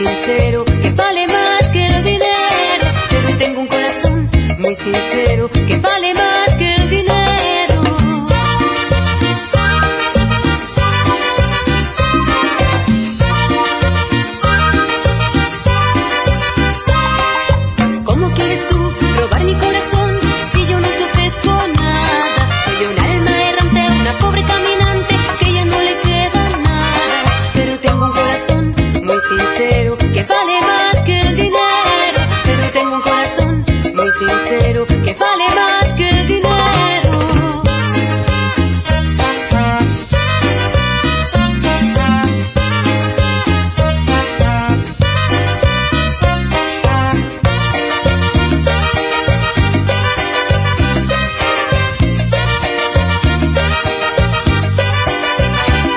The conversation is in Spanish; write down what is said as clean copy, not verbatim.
sincero que vale más que el dinero. Pero tengo un corazón muy sincero que vale más que el dinero. ¿Cómo quieres tú robar mi corazón si yo no te ofrezco nada? Soy un alma errante, una pobre caminante que ya no le queda nada. Pero tengo un corazón muy sincero que vale más que el dinero. Pero tengo un corazón muy sincero que vale más que el dinero.